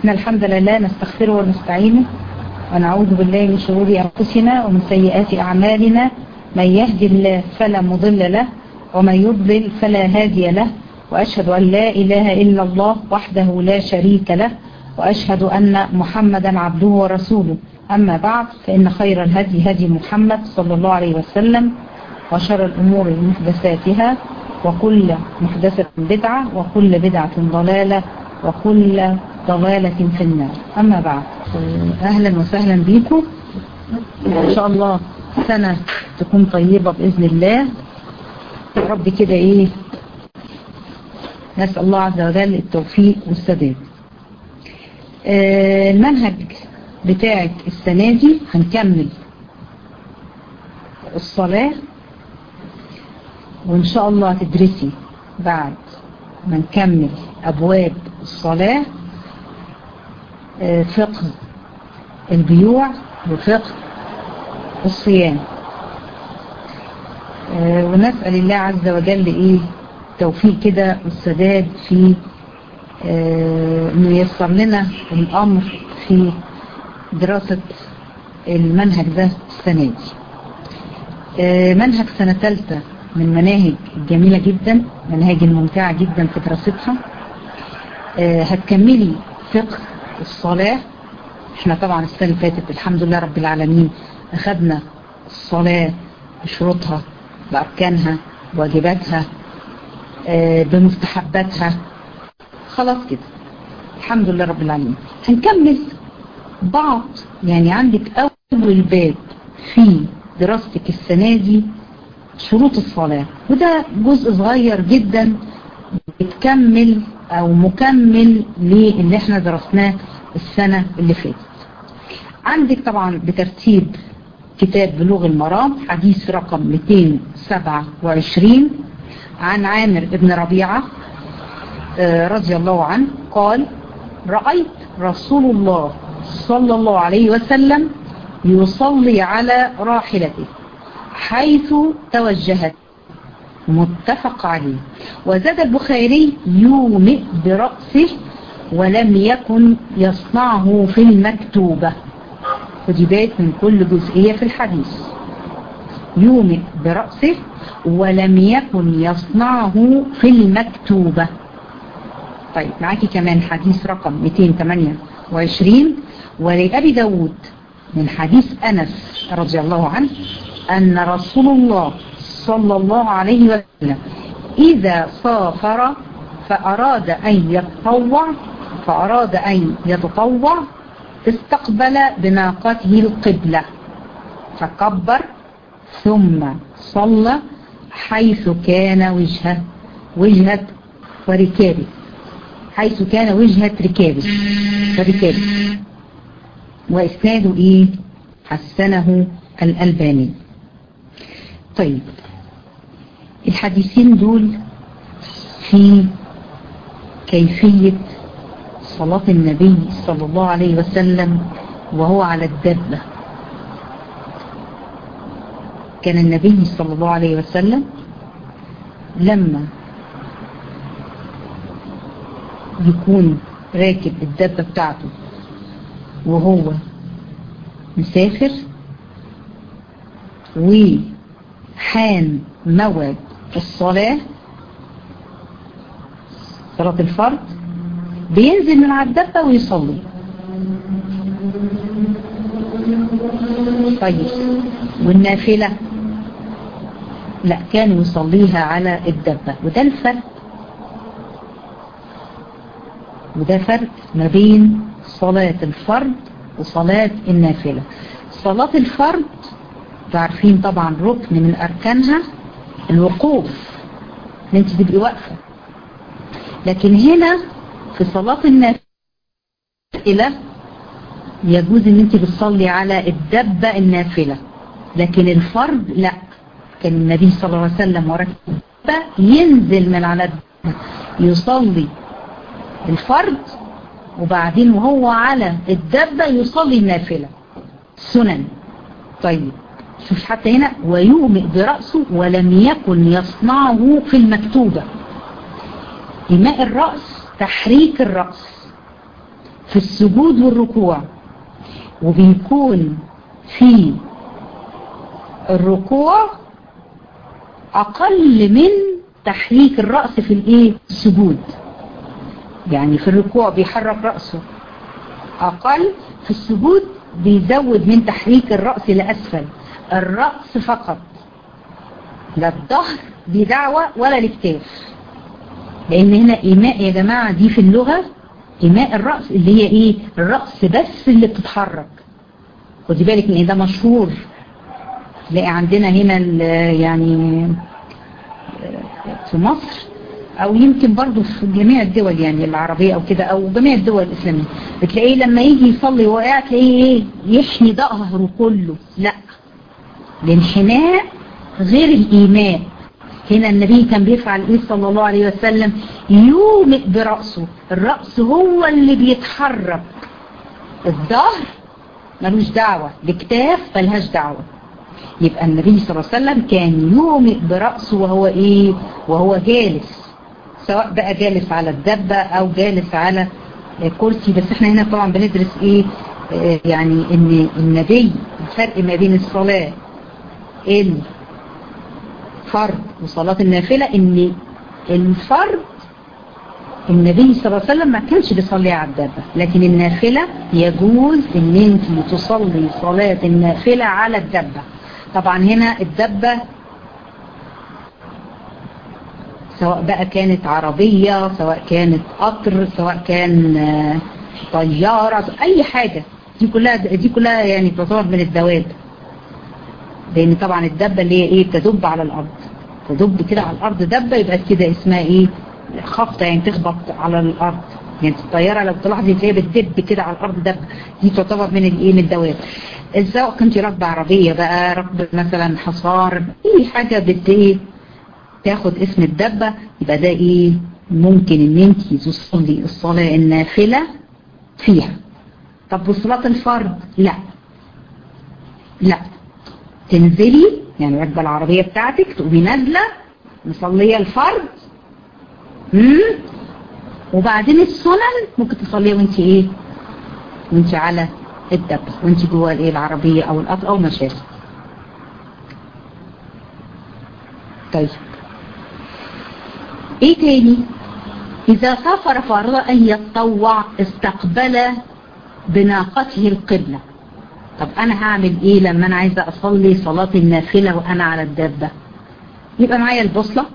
إن الحمد لله نستغفره ونستعينه ونعوذ بالله من شرور أنفسنا ومن سيئات أعمالنا. من يهدي الله فلا مضل له ومن يضلل فلا هادي له، وأشهد أن لا إله إلا الله وحده لا شريك له، وأشهد أن محمدا عبده ورسوله. أما بعد، فإن خير الهدي هدي محمد صلى الله عليه وسلم، وشر الأمور محدثاتها، وكل محدثة بدعة، وكل بدعة ضلالة، وكل ضلالة في النار. أما بعد، أهلا وسهلا بكم. إن شاء الله سنة تكون طيبة بإذن الله يا رب كده. نسأل الله عز وجل التوفيق والسداد. المنهج بتاعك السنة دي هنكمل الصلاة، وإن شاء الله تدرسي بعد ما نكمل أبواب الصلاة فقه البيوع وفقه الصيام، ونسأل الله عز وجل توفيق كده والسداد في انه ييسر لنا الامر في دراسة المنهج ده السنة دي. منهج سنة ثالثة من مناهج الجميلة جدا، مناهج الممتعة جدا في دراستها. هتكملي فقه الصلاة. احنا طبعا السنة اللي فاتت الحمد لله رب العالمين اخذنا الصلاة بشروطها بأركانها بواجباتها بمستحباتها، خلاص كده الحمد لله رب العالمين. هنكمل بعض، يعني عندك أول باب في دراستك السنة دي شروط الصلاة، وده جزء صغير جدا بتكمل أو مكمل للي احنا درسناه السنة اللي فاتت. عندك طبعا بترتيب كتاب بلوغ المرام حديث رقم 227 عن عامر بن ربيعة رضي الله عنه قال: رأيت رسول الله صلى الله عليه وسلم يصلي على راحلته حيث توجهت، متفق عليه. وزاد البخاري: يومئ برأسه ولم يكن يصنعه في المكتوبة. خدي بالك من كل جزئية في الحديث. يومئ برأسه ولم يكن يصنعه في المكتوبة. طيب معاكي كمان حديث رقم 228 ولأبي داود من حديث أنس رضي الله عنه أن رسول الله صلى الله عليه وسلم إذا سافر فأراد أن يتطوع استقبل بناقته القبلة فكبر ثم صلى حيث كان وجهة ركابه وإسناده حسنه الألباني. طيب الحديثين دول في كيفية صلاة النبي صلى الله عليه وسلم وهو على الدابة. كان النبي صلى الله عليه وسلم لما يكون راكب الدابة بتاعته وهو مسافر وحان موعد الصلاة صلاة الفرض بينزل من على الدابة ويصلي. طيب والنافلة لا، كان يصليها على الدابة. وده فرق ما بين صلاة الفرض وصلاة النافلة. صلاة الفرض تعرفين طبعا ركن من أركانها الوقوف، ان انت تبقي واقفة. لكن هنا في صلاة النافلة يجوز ان انت بتصلي على الدابة النافلة، لكن الفرض لا. كان النبي صلى الله عليه وسلم وركب الدابة ينزل من على الدابة يصلي الفرض، وبعدين وهو على الدابة يصلي النافلة سنن. طيب شوف حتى هنا: ويومئ برأسه ولم يكن يصنعه في المكتوبة. إيماء الرأس تحريك الرأس، في السجود والركوع، وبيكون في الركوع اقل من تحريك الرأس في الايه السجود. يعني في الركوع بيحرك رأسه اقل، في السجود بيزود من تحريك الرأس لأسفل، الرأس فقط، لا الظهر دي دعوة ولا الكتاف. لان هنا ايماء يا جماعة دي في اللغة ايماء الرأس اللي هي ايه الرأس بس اللي بتتحرك. خدي بالك ان ده مشهور، تلاقي عندنا هنا يعني في مصر او يمكن برضو في جميع الدول يعني العربية او كده او جميع الدول الاسلامية، بتلاقيه لما يجي يصلي وقاعد تلاقيه ايه يحني ظهره كله. لا، الانحناء غير الايماء. هنا النبي كان بيفعل ايه صلى الله عليه وسلم؟ يومئ برأسه، الرأس هو اللي بيتحرك، الظهر ملوش دعوة، الكتاف ملهاش دعوة. يبقى النبي صلى الله عليه وسلم كان يومئ برأسه وهو ايه وهو جالس، سواء بقى جالس على الدبة او جالس على كرسي. بس احنا هنا طبعا بندرس ايه يعني ان النبي الفرق ما بين الصلاة الفرض وصلاة النافلة، ان الفرض النبي صلى الله عليه وسلم ما كانش بيصلي على الدبة، لكن النافلة يجوز ان انت تصلي صلاة النافلة على الدبة. طبعا هنا الدبة سواء بقى كانت عربية، سواء كانت قطر، سواء كان طيارة، اي حاجة، دي كلها يعني تعتبر من الدواب. لان طبعا الدبة اللي هي ايه تدب على الارض، تدب كده على الارض دبة، يبقى كده اسمها ايه خبطة، يعني تخبط على الارض. يعني الطيارة لو تلاحظي تلاقيها بتدب كده على الارض دبة، دي تعتبر من الايه من الدواب. سواء كنت راكبة عربية بقى، راكبة مثلا حصار، اي حاجة ايه تاخد اسم الدبة، يبقى ده ايه ممكن ان انت تصلي الصلاة النافلة فيها. طب وصلاة الفرض لا، لا تنزلي يعني راكبة العربية بتاعتك تقومي نازلة مصلية الفرض، وبعدين السنن ممكن تصليها وانت ايه وانت على الدبة، وانت جوه الايه العربية او القطر او ما شابه. طيب ايه تاني؟ اذا سافر فارض ان يتطوع استقبل بناقته القبلة. طب انا هعمل ايه لما انا عايزة اصلي صلاة النافلة وانا على الدابة؟ يبقى معايا البوصلة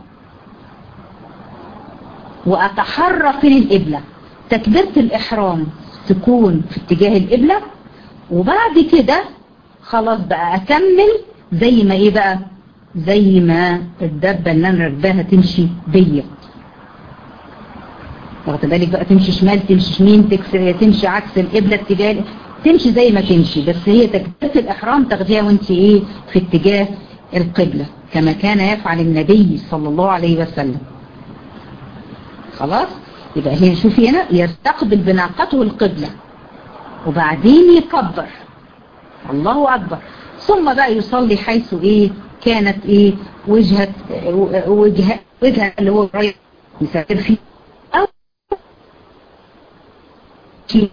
واتحرك من القبلة، تكبيرة الاحرام تكون في اتجاه القبلة، وبعد كده خلاص بقى اكمل زي ما ايه بقى زي ما الدابة اللي انا راكباها تمشي بيا. واخد بالك بقى، تمشي شمال تمشي يمين تمشي عكس القبلة اتجاه، تمشي زي ما تمشي، بس هي تكبيرة الإحرام تاخديها وانت ايه في اتجاه القبلة كما كان يفعل النبي صلى الله عليه وسلم. خلاص، يبقى هي شوفي هنا يستقبل بناقته القبلة وبعدين يكبر الله أكبر، ثم بقى يصلي حيث ايه كانت ايه وجهة اللي هو رايح يسافر فيه أو في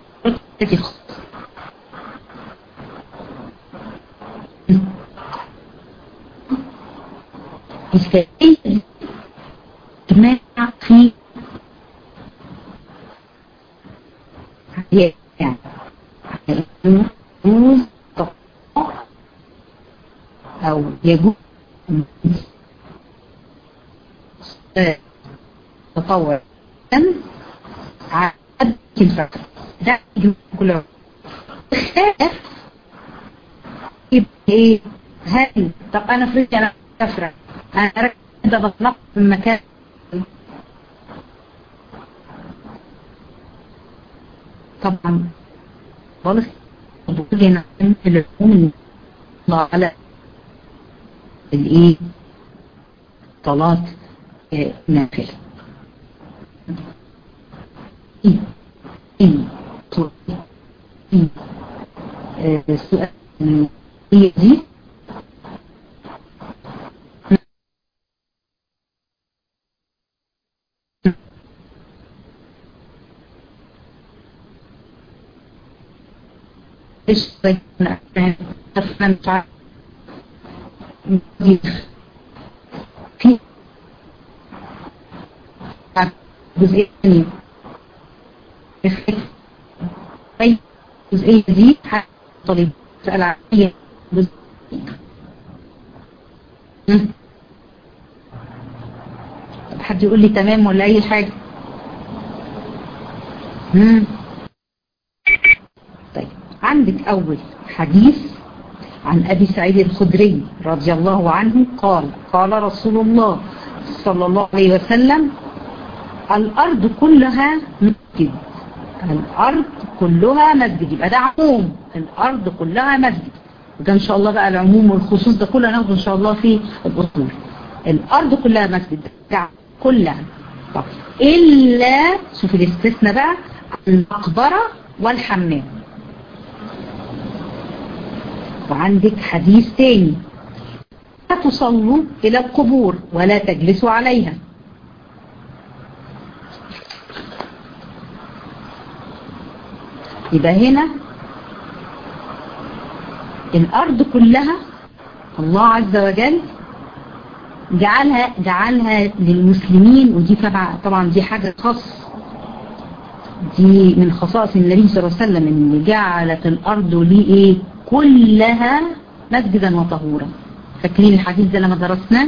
يستطيع اجتماع في يعني يجوز او يجوز تطور عدد الفرق ده يجوز كله. يبقى ايه هل طب انا فريق انا كفرة انا راكده بطلق من مكان طبعا خالص بقولنا العموم على الايه طلات نافله السؤال هي دي ايش في جزئية ثانية الجزئية دي طالب سأل عنها طب حد يقول لي تمام ولا أي حاجة؟ طيب عندك أول حديث عن أبي سعيد الخدري رضي الله عنه قال قال رسول الله صلى الله عليه وسلم الأرض كلها مسجد. الأرض كلها مسجد، يبقى ده عموم، الأرض كلها مسجد. وده إن شاء الله بقى العموم والخصوص ده كله ناخده إن شاء الله في الأصول. الأرض كلها مسجد كلها. طب إلا شوف الاستثناء بقى المقبرة والحمام. وعندك حديث تاني لا تصلوا إلى القبور ولا تجلسوا عليها. يبقى هنا الأرض كلها الله عز وجل جعلها للمسلمين، ودي طبعا دي حاجة خاصة، دي من خصائص النبي صلى الله عليه وسلم ان جعلت الأرض ليه كلها مسجدا وطهورا. فاكرين الحديث ده لما درسناه؟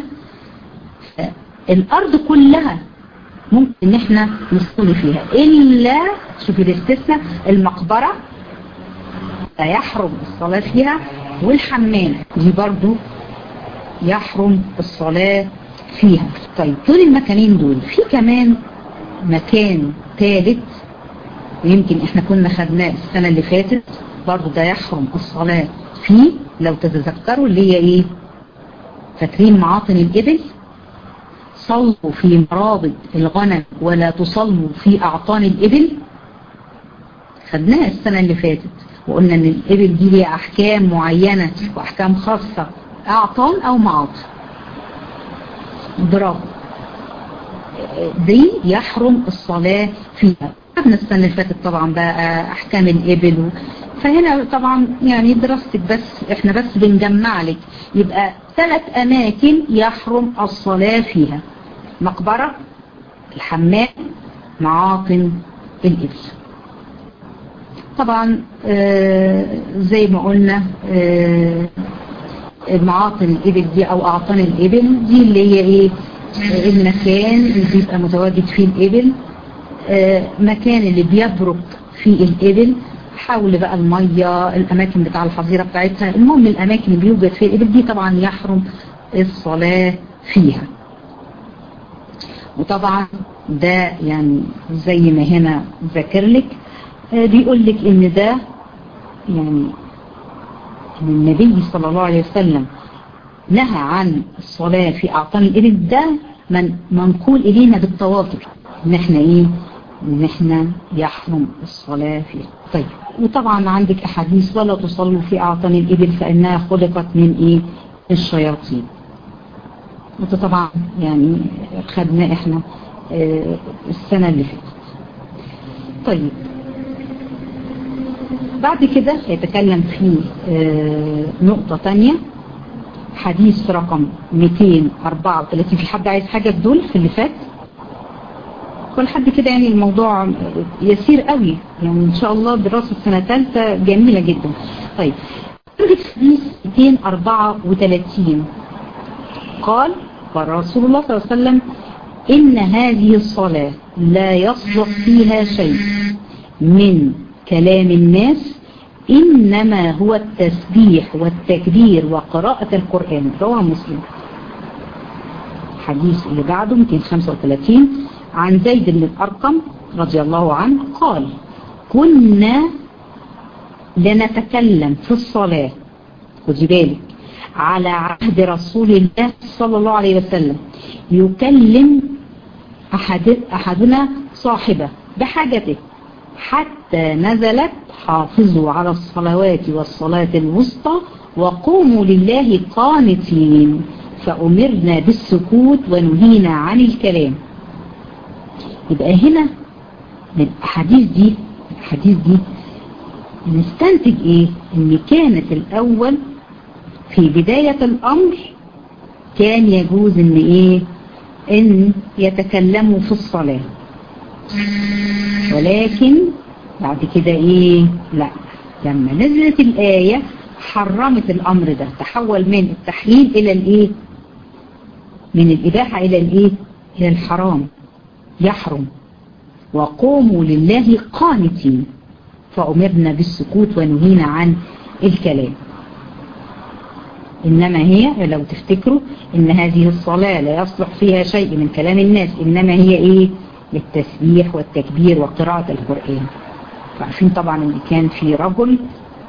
الأرض كلها ممكن ان احنا نصلي فيها إلا شوف الاستثناء المقبرة لا يحرم الصلاة فيها، والحمام دي برضو يحرم الصلاة فيها. طيب دول المكانين دول، في كمان مكان ثالث يمكن احنا كنا خدناه السنة اللي فاتت برضو ده يحرم الصلاة فيه لو تتذكروا، اللي هي ايه؟ فاكرين معاطن الإبل؟ صلوا في مرابض الغنم ولا تصلوا في أعطان الإبل. خدناها السنة اللي فاتت وقلنا ان الإبل دي ليها أحكام معينة وأحكام خاصة، أعطان أو معاطن. برافو، دي يحرم الصلاة فيها. خدنا السنة اللي فاتت طبعا بقى أحكام الإبل فهنا طبعا يعني دراستك بس احنا بس بنجمع لك. يبقى 3 أماكن يحرم الصلاة فيها: مقبرة، الحمام، معاطن الإبل. طبعا زي ما قلنا معاطن الإبل دي أو أعطان الإبل دي اللي هي إيه؟ المكان اللي بيبقى متواجد فيه الإبل، مكان اللي بيبرك فيه الإبل، حول بقى المية، الأماكن بتاع الحظيرة بتاعتها، المهم الأماكن اللي بيوجد فيها الإبل دي طبعا يحرم الصلاة فيها. وطبعا ده يعني زي ما هنا ذكر لك بيقول لك ان ده يعني النبي صلى الله عليه وسلم نهى عن الصلاة في أعطان الإبل، ده منقول إلينا بالتواتر ان احنا ايه؟ ان احنا يحرم الصلاة فيها. طيب وطبعا عندك أحاديث ولا تصلوا في أعطان الإبل فإنها خلقت من ايه؟ الشياطين. وده طبعا يعني خدنا احنا السنة اللي فاتت. طيب بعد كده هيتكلم في نقطة تانية، حديث رقم 234. في حد عايز حاجة في دول في اللي فات؟ كل حد كده يعني الموضوع يسير قوي يعني ان شاء الله. دراسة سنة ثالثة جميلة جدا. طيب عندك حديث 234 قال رسول الله صلى الله عليه وسلم إن هذه الصلاة لا يصلح فيها شيء من كلام الناس إنما هو التسبيح والتكبير وقراءة القرآن. رواه مسلم. الحديث اللي بعده 235 عن زيد بن الأرقم رضي الله عنه قال كنا لنتكلم في الصلاة، خدي بالك، على عهد رسول الله صلى الله عليه وسلم يكلم أحدنا صاحبه بحاجته حتى نزلت حافظوا على الصلوات والصلاة الوسطى وقوموا لله قانتين فأمرنا بالسكوت ونهينا عن الكلام. يبقى هنا الحديث دي نستنتج ايه؟ ان كانت الاول في بداية الامر كان يجوز ان ايه؟ ان يتكلموا في الصلاة، ولكن بعد كده ايه؟ لا، لما نزلت الآية حرمت الامر ده، تحول من التحليل الى الايه؟ من الاباحة الى الايه؟ الى الحرام، يحرم. وقوموا لله قانتين، فأمرنا بالسكوت ونهينا عن الكلام. إنما هي لو تفتكروا إن هذه الصلاة لا يصلح فيها شيء من كلام الناس، إنما هي إيه؟ للتسبيح والتكبير وقراءة القرآن. عارفين طبعا إن كان في رجل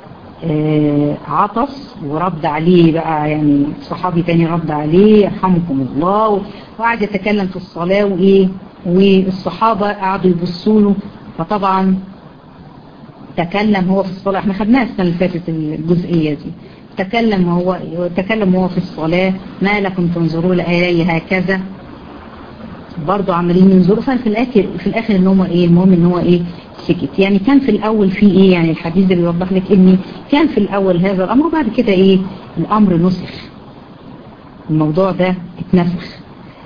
عطس ورد عليه بقى، يعني صحابي تاني رد عليه يرحمكم الله، وقعد يتكلم في الصلاة وإيه، والصحابة قعدوا يبصوا له، فطبعا تكلم هو في الصلاة. احنا خدناها السنة اللي فاتت الجزئية دي. تكلم هو في الصلاة، ما لكم تنظرون إلي هكذا، برضو عمالين ينظروا. في الآخر ان هو ايه، المهم ان هو ايه، سكت. يعني كان في الأول في ايه، يعني الحديث ده بيوضح لك ان كان في الأول هذا الأمر، وبعد كده ايه، الأمر نسخ، الموضوع ده اتنسخ.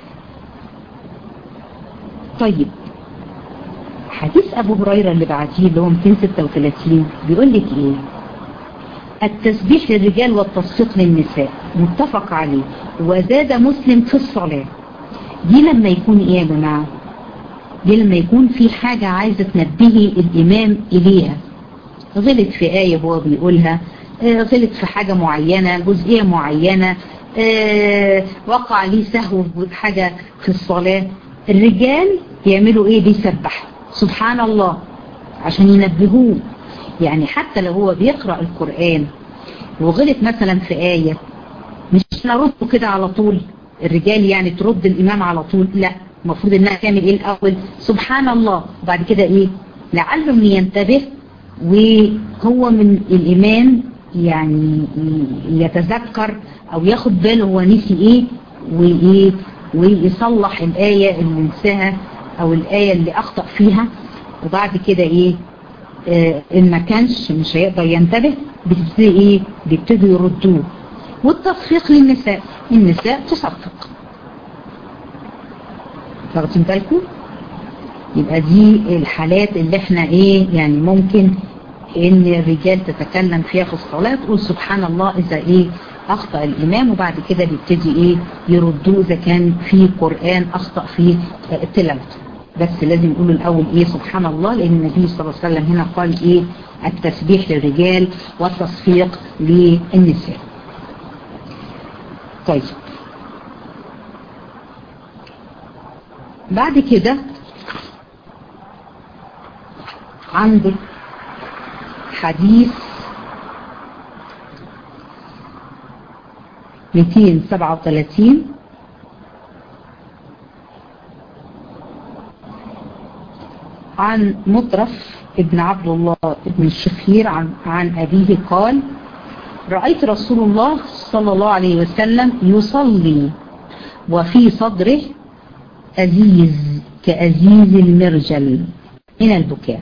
طيب حديث أبو هريرة اللي بعديه اللي هو 236 بيقول لك ايه؟ التسبيح للرجال والتصفيق للنساء متفق عليه، وزاد مسلم في الصلاة. دي لما يكون ايه يا جماعة؟ دي لما يكون في حاجة عايزة تنبهي الإمام إليها، غلط في آية هو بيقولها، غلط في حاجة معينة، جزئية معينة، وقع عليه سهو حاجة في الصلاة. الرجال يعملوا ايه؟ بيسبحوا سبحان الله عشان ينبهوه. يعني حتى لو هو بيقرأ القرآن وغلط مثلا في آية، مش نرده كده على طول، الرجال يعني ترد الإمام على طول، لا، المفروض انها تعمل ايه الأول؟ سبحان الله، وبعد كده ايه، لعلهم ينتبه، وهو من الإمام يعني يتذكر او ياخد باله هو نسي ايه وايه، ويصلح الآية اللي نساها او الآية اللي اخطأ فيها. وبعد كده ايه، ان ما كانش مش هيقدر ينتبه، بتبتدي ايه، بيبتدوا يردوه. والتصفيق للنساء، النساء تصفق، واخدين بالكم؟ يبقى دي الحالات اللي احنا ايه، يعني ممكن ان الرجال تتكلم فيها في الصلاة، تقول سبحان الله اذا ايه اخطأ الامام، وبعد كده بيبتدي ايه يردوه اذا كان في قرآن اخطأ فيه تلاوته. بس لازم يقولوا الاول ايه، سبحان الله، لان النبي صلى الله عليه وسلم هنا قال ايه، التسبيح للرجال والتصفيق للنساء. طيب بعد كده عندك حديث 237 عن مطرف ابن عبد الله ابن الشخير عن أبيه قال: رأيت رسول الله صلى الله عليه وسلم يصلي وفي صدره أزيز كأزيز المرجل من البكاء.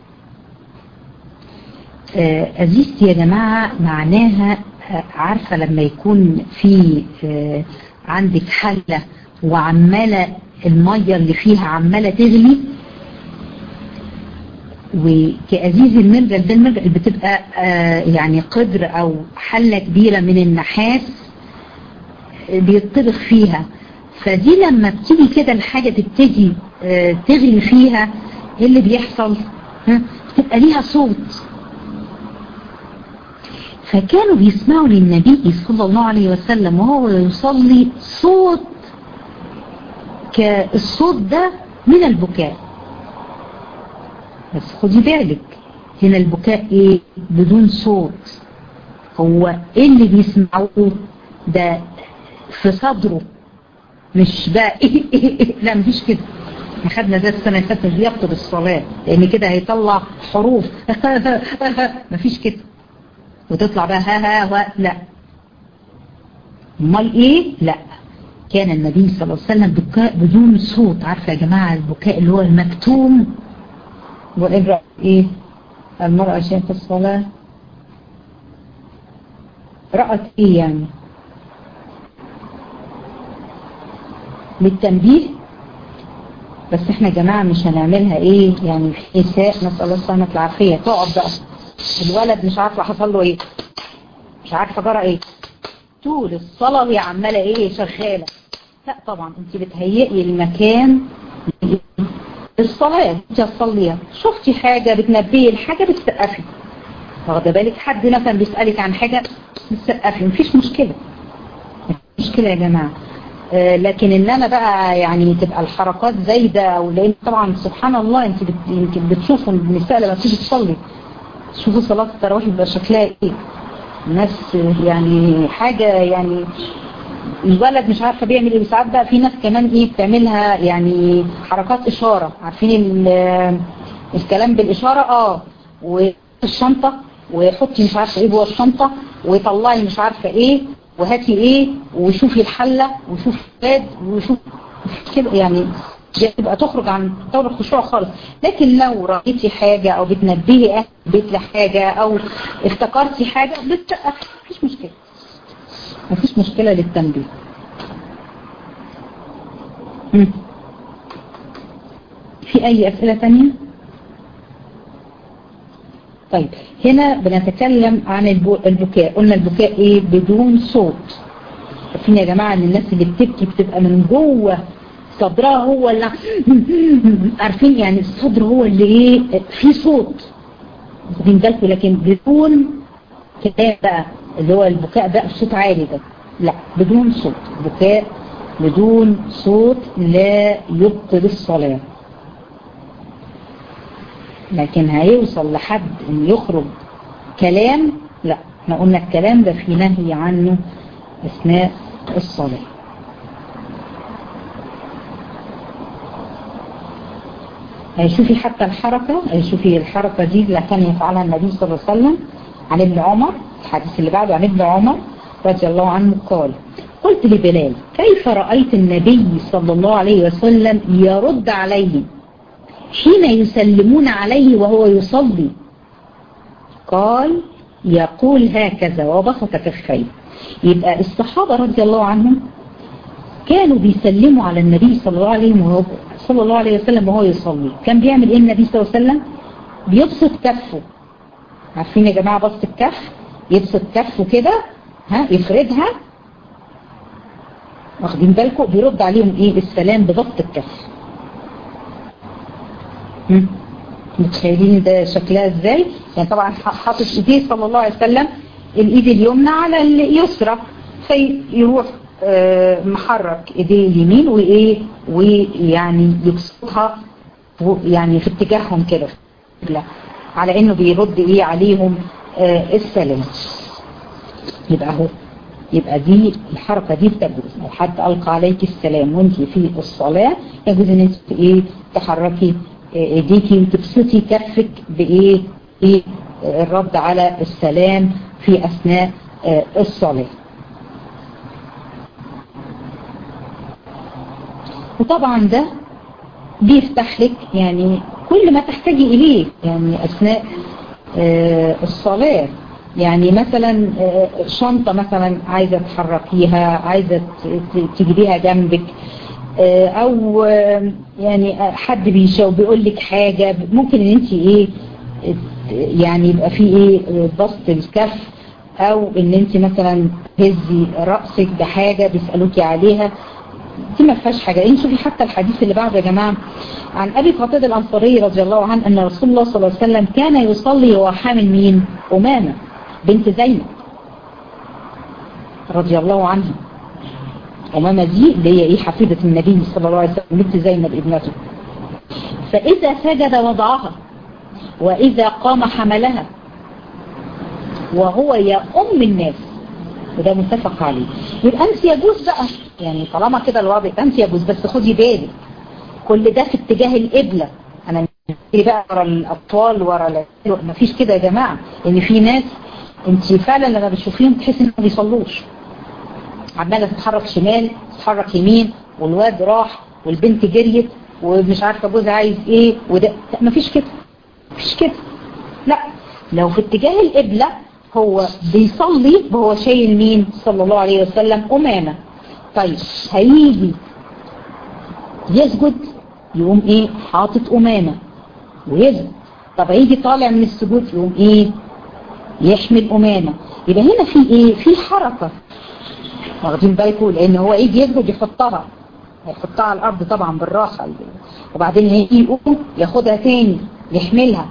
أزيز يا جماعة معناها، عارفة لما يكون في عندك حلة وعمالة المية اللي فيها عمالة تغلي، وكأزيز المرجل، ده المرجل بتبقى يعني قدر أو حلة كبيرة من النحاس بيطبخ فيها. فدي لما بتيجي كده الحاجة تبتدي تغلي فيها، ايه اللي بيحصل؟ بتبقى ليها صوت. فكانوا بيسمعوا للنبي صلى الله عليه وسلم وهو يصلي صوت كالصوت ده من البكاء. بس خدي بالك هنا البكاء ايه؟ بدون صوت. هو ايه اللي بيسمعوه ده في صدره، مش بقى إيه لا مفيش كده. اخدنا ده السنة اللي فاتت، مش بيقتل الصلاة لان كده هيطلع حروف مفيش كده وتطلع بقى ها لا. امال ايه؟ لا، كان النبي صلى الله عليه وسلم بكاء بدون صوت. عارفه يا جماعه البكاء اللي هو المكتوم، وايه المرأة شيء في الصلاة رأت ايه يعني؟ للتنبيه. بس احنا يا جماعة مش هنعملها ايه يعني في نساء نسأل الله السلامة العافية تقعد بقى الولد مش عارفة حصل له ايه، مش عارفة جرى ايه، طول الصلاة وهي عمالة ايه شغالة. لا طبعا انت بتهيئي المكان للصلاة، انت هتصليها شفتي حاجة بتنبهي الحاجة بتسقفي، واخده بالك حد مثلا بيسألك عن حاجة بتسقفي، مفيش مشكلة، مفيش مشكلة يا جماعة. لكن ان انا بقى يعني تبقى الحركات زايدة، ولان طبعا سبحان الله انت يمكن بتشوفوا النساء لما تيجي تصلي تشوفوا صلاة التراويح بيبقى شكلها ايه، الناس يعني حاجة يعني الولد مش عارفة بيعمل ايه. ساعات بقى في ناس كمان ايه بتعملها يعني حركات اشارة، عارفين الكلام بالاشارة والشنطة وحطي مش عارفة ايه جوه الشنطة وطلعي مش عارفة ايه وهاتي ايه وشوفي الحلة وشوفي الفاد وشوفي كده، يعني دي تبقى تخرج عن طور الخشوع خالص. لكن لو رأيتي حاجة او بتنبهي اهل البيت لحاجة او افتكرتي حاجة بتسقفي، مفيش مشكلة، مفيش مشكلة للتنبيه. في اي اسئلة تانية؟ طيب هنا بنتكلم عن البكاء. قلنا البكاء ايه؟ بدون صوت. عارفين يا جماعة ان الناس اللي بتبكي بتبقى من جوه صدرها هو اللي عارفين يعني الصدر هو اللي ايه في صوت واخدين بالكم، لكن بدون كلام بقى اللي هو البكاء بقى بصوت عالي ده لا، بدون صوت. بكاء بدون صوت لا يبطل الصلاة. لكن هيوصل لحد ان يخرج كلام لا، احنا قلنا الكلام ده في نهي عنه اثناء الصلاة. شوفي حتى الحركة، شوفي الحركة دي اللي كان يفعلها النبي صلى الله عليه وسلم عن ابن عمر، الحديث اللي بعده عن ابن عمر رضي الله عنه قال: قلت لبلال كيف رأيت النبي صلى الله عليه وسلم يرد عليه حين يسلمون عليه وهو يصلي؟ قال: يقول هكذا وبسط كفيه. يبقى الصحابة رضي الله عنهم كانوا بيسلموا على النبي صلى الله عليه وسلم وهو يصلي. كان بيعمل ايه النبي صلى الله عليه وسلم؟ بيبسط كفه. عارفين يا جماعة بسط الكف؟ يبسط كفه كده يفردها، واخدين بالكم؟ بيرد عليهم ايه؟ السلام بضبط الكف. متخيلين ده شكلها ازاي؟ يعني طبعا حاطط ايديه صلى الله عليه وسلم الايد اليمنى على اليسرى، فيروح محرك ايديه اليمين وايه ويعني يبسطها يعني في اتجاههم كده على انه بيرد ايه عليهم السلام. يبقى اهو، يبقى دي الحركة دي بتجوز. لو حد ألقى عليك السلام وانت في الصلاة يجوز ان انت ايه تحركي ايديكي وتبسطي كفك بايه الرد على السلام في اثناء الصلاة. وطبعا ده بيفتح لك يعني كل ما تحتاجي اليه يعني اثناء الصلاة. يعني مثلا شنطة مثلا عايزة تحركيها، عايزة تجيبيها جنبك، او يعني حد بيقول لك حاجة، ممكن ان انت ايه يعني يبقى في ايه بسط الكف، او ان انت مثلا تهزي رأسك بحاجة بيسألوكي عليها، دي ما فيهاش حاجة. نشوفي حتى الحديث اللي بعده يا جماعة عن أبي قتادة الأنصاري رضي الله عنه أن رسول الله صلى الله عليه وسلم كان يصلي وهو حامل مين؟ أمامة بنت زينب رضي الله عنها. أمامة دي اللي هي إيه حفيدة النبي صلى الله عليه وسلم بنت زينب ابنته. فإذا سجد وضعها وإذا قام حملها وهو يؤم الناس، وده متفق عليه. يبقى أنت يجوز بقى يعني طالما كده الوضع أنت يجوز، بس خدي بالك كل ده في اتجاه القبلة. أنا بقى ورا الأطفال ورا مفيش كده يا جماعة، إن في ناس أنت فعلا لما بتشوفيهم تحس إنهم ما بيصلوش، عمالة تتحرك شمال تتحرك يمين، والواد راح والبنت جريت ومش عارفة جوزها عايز إيه، وده مفيش كده، مفيش كده. لا، لو في اتجاه القبلة هو بيصلي وهو شايل مين صلى الله عليه وسلم؟ أمامة. طيب هيجي يسجد يقوم ايه؟ حاطط أمامة ويسجد. طب هيجي طالع من السجود يقوم ايه؟ يحمل أمامة. يبقى هنا في ايه؟ في حركة، واخدين بالكم؟ لان هو يجي يسجد يحطها على الارض طبعا بالراحة، وبعدين هيجي يقوم ياخدها تاني يحملها.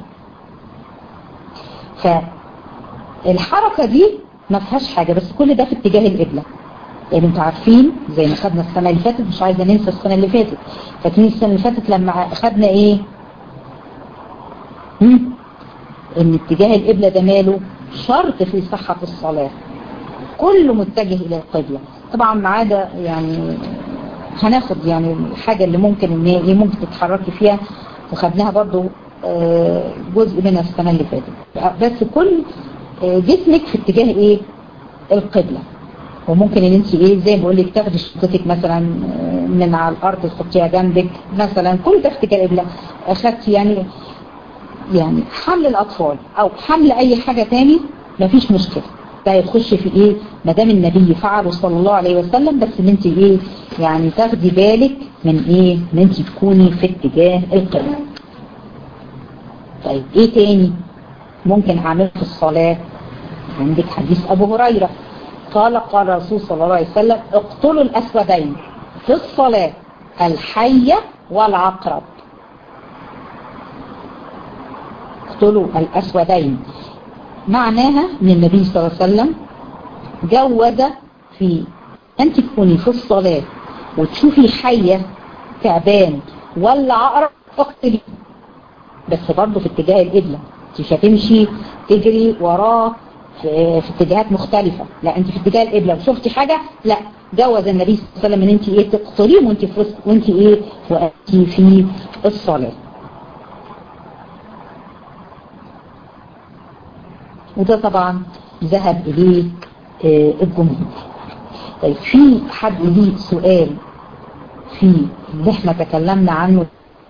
فالحركة دي ما فيهاش حاجة، بس كل ده في اتجاه القبلة. يعني انتوا عارفين زي ما خدنا السنة اللي فاتت، مش عايزة ننسى السنة اللي فاتت. فاكرين السنة اللي فاتت لما خدنا ايه؟ ان اتجاه القبلة ده ماله شرط في صحة الصلاة، كله متجه الى القبلة. طبعا ما عدا يعني هناخد يعني الحاجة اللي ممكن ان هي ممكن تتحركي فيها، وخدناها برضو جزء منها السنة اللي فاتت. بس كل جسمك في اتجاه ايه؟ القبلة. وممكن ان انت ايه زي ما بقول لك تاخدي شنطتك مثلا من على الارض تحطيها جنبك مثلا، كل ده في اتجاه القبلة. اخدتي يعني حمل الاطفال او حمل اي حاجة تاني مفيش مشكلة، ده يخش في ايه؟ ما دام النبي فعله صلى الله عليه وسلم، بس ان انت ايه يعني تاخدي بالك من ايه؟ ان انت تكوني في اتجاه القبلة. طيب ايه تاني ممكن اعمله في الصلاة؟ عندك حديث ابو هريرة قال الرسول صلى الله عليه وسلم اقتلوا الاسودين في الصلاة، الحية والعقرب. اقتلوا الاسودين معناها ان النبي صلى الله عليه وسلم جوز في ان تكوني في الصلاة وتشوفي حية تعبان ولا عقرب اقتلي، بس برضه في اتجاه القبلة. انت مش هتمشي تجري وراه في اتجاهات مختلفة، لا انت في اتجاه القبلة وشفتي حاجة، لا جوز النبي صلى الله عليه وسلم ان انت ايه تقتليه وانت ايه وانت في الصلاة. وده طبعا ذهب اليه الجمهور. طيب في حد ليه سؤال في اللي احنا تكلمنا عنه؟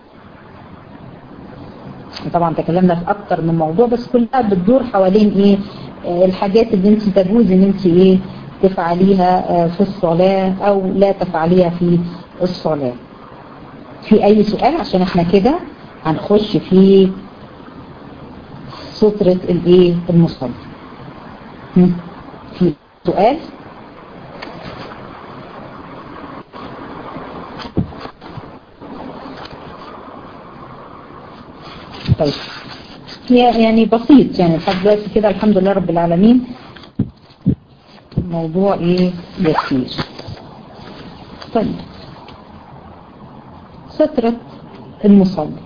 طبعا تكلمنا في اكتر من موضوع، بس كلها بتدور حوالين ايه؟ الحاجات اللي انت تجوز ان انت ايه تفعليها في الصلاة او لا تفعليها في الصلاة. في اي سؤال؟ عشان احنا كده هنخش في سترة الايه المصلي. في سؤال؟ طيب يعني بسيط يعني لحد دلوقتي كده الحمد لله رب العالمين، الموضوع ايه يسير. طيب سترة المصلي،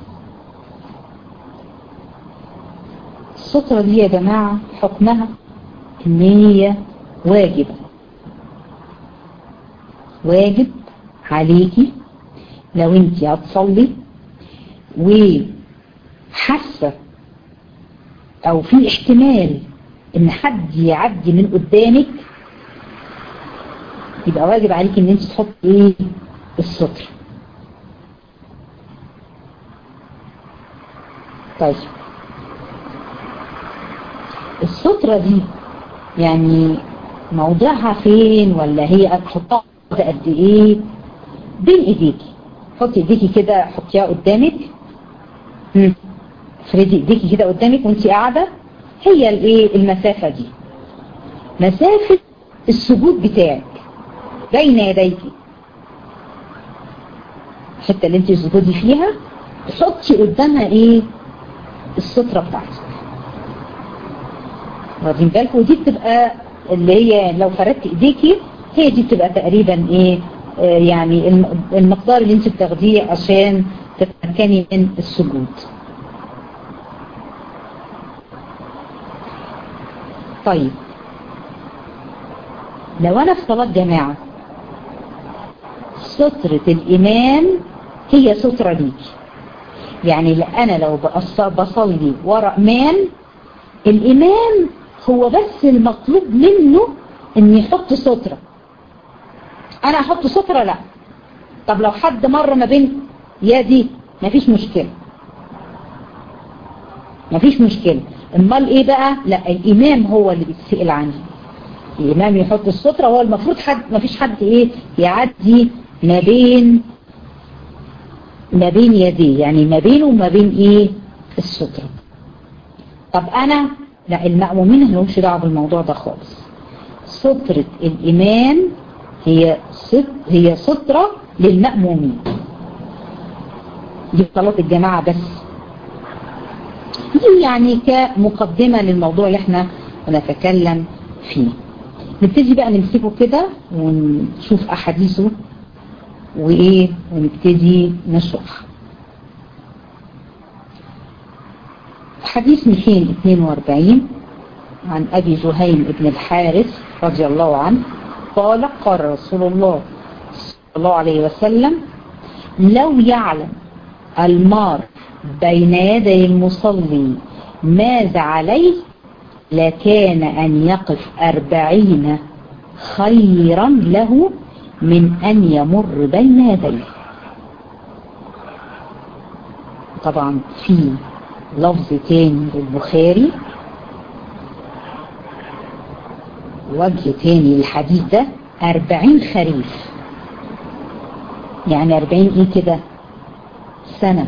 السترة دي يا جماعة حكمها ان هي واجبة، واجب عليكي لو انت هتصلي وحاسة او في احتمال ان حد يعدي من قدامك، يبقى واجب عليكي ان انت تحطي ايه؟ الستر. طيب السترة دي يعني موضعها فين؟ ولا هي هتحطها قد ايه؟ بين ايديكي، حطي ايديكي كده حطيها قدامك، افردي ايديكي كده قدامك وانت قاعدة، هي الايه المسافة دي مسافة السجود بتاعك بين يديكي، الحته اللي انت تسجدي فيها تحطي قدامها ايه؟ السترة بتاعتك، واخدين بالكم؟ ودي بتبقى اللي هي لو فردت ايديكي هي دي بتبقى تقريبا ايه يعني المقدار اللي انت بتاخديه عشان تتمكني من السجود. طيب لو انا في صلاة جماعة سترة الامام هي سترة ليكي، يعني انا لو بصلي ورا امام، الامام هو بس المطلوب منه ان يحط سترة، انا احط سترة لا. طب لو حد مر ما بين يدي مفيش مشكلة، مفيش مشكلة، امال ايه بقى؟ لا الامام هو اللي بيتسأل عنه. الامام يحط السترة، هو المفروض ما فيش حد ايه يعدي ما بين يديه، يعني ما بينه وما بين ايه السترة. طب انا لا، المأمومين ما لهمش دعوه بالموضوع ده خالص. سترة الامام هي سترة للمأمومين، دي صلاة الجماعة بس. دي يعني كمقدمة للموضوع اللي احنا نتكلم فيه. نبتدي بقى نمسكه كده ونشوف احاديثه وايه، ونبتدي نشرح. حديث 242 عن ابي جهيم بن الحارث رضي الله عنه قال قال رسول الله صلى الله عليه وسلم: لو يعلم المار بين يدي المصلي ماذا عليه لكان أن يقف 40 خيرا له من أن يمر بين يديه. طبعا في لفظ تاني للبخاري، وجه تاني للحديث ده: 40 خريف. يعني 40 ايه كده؟ سنة.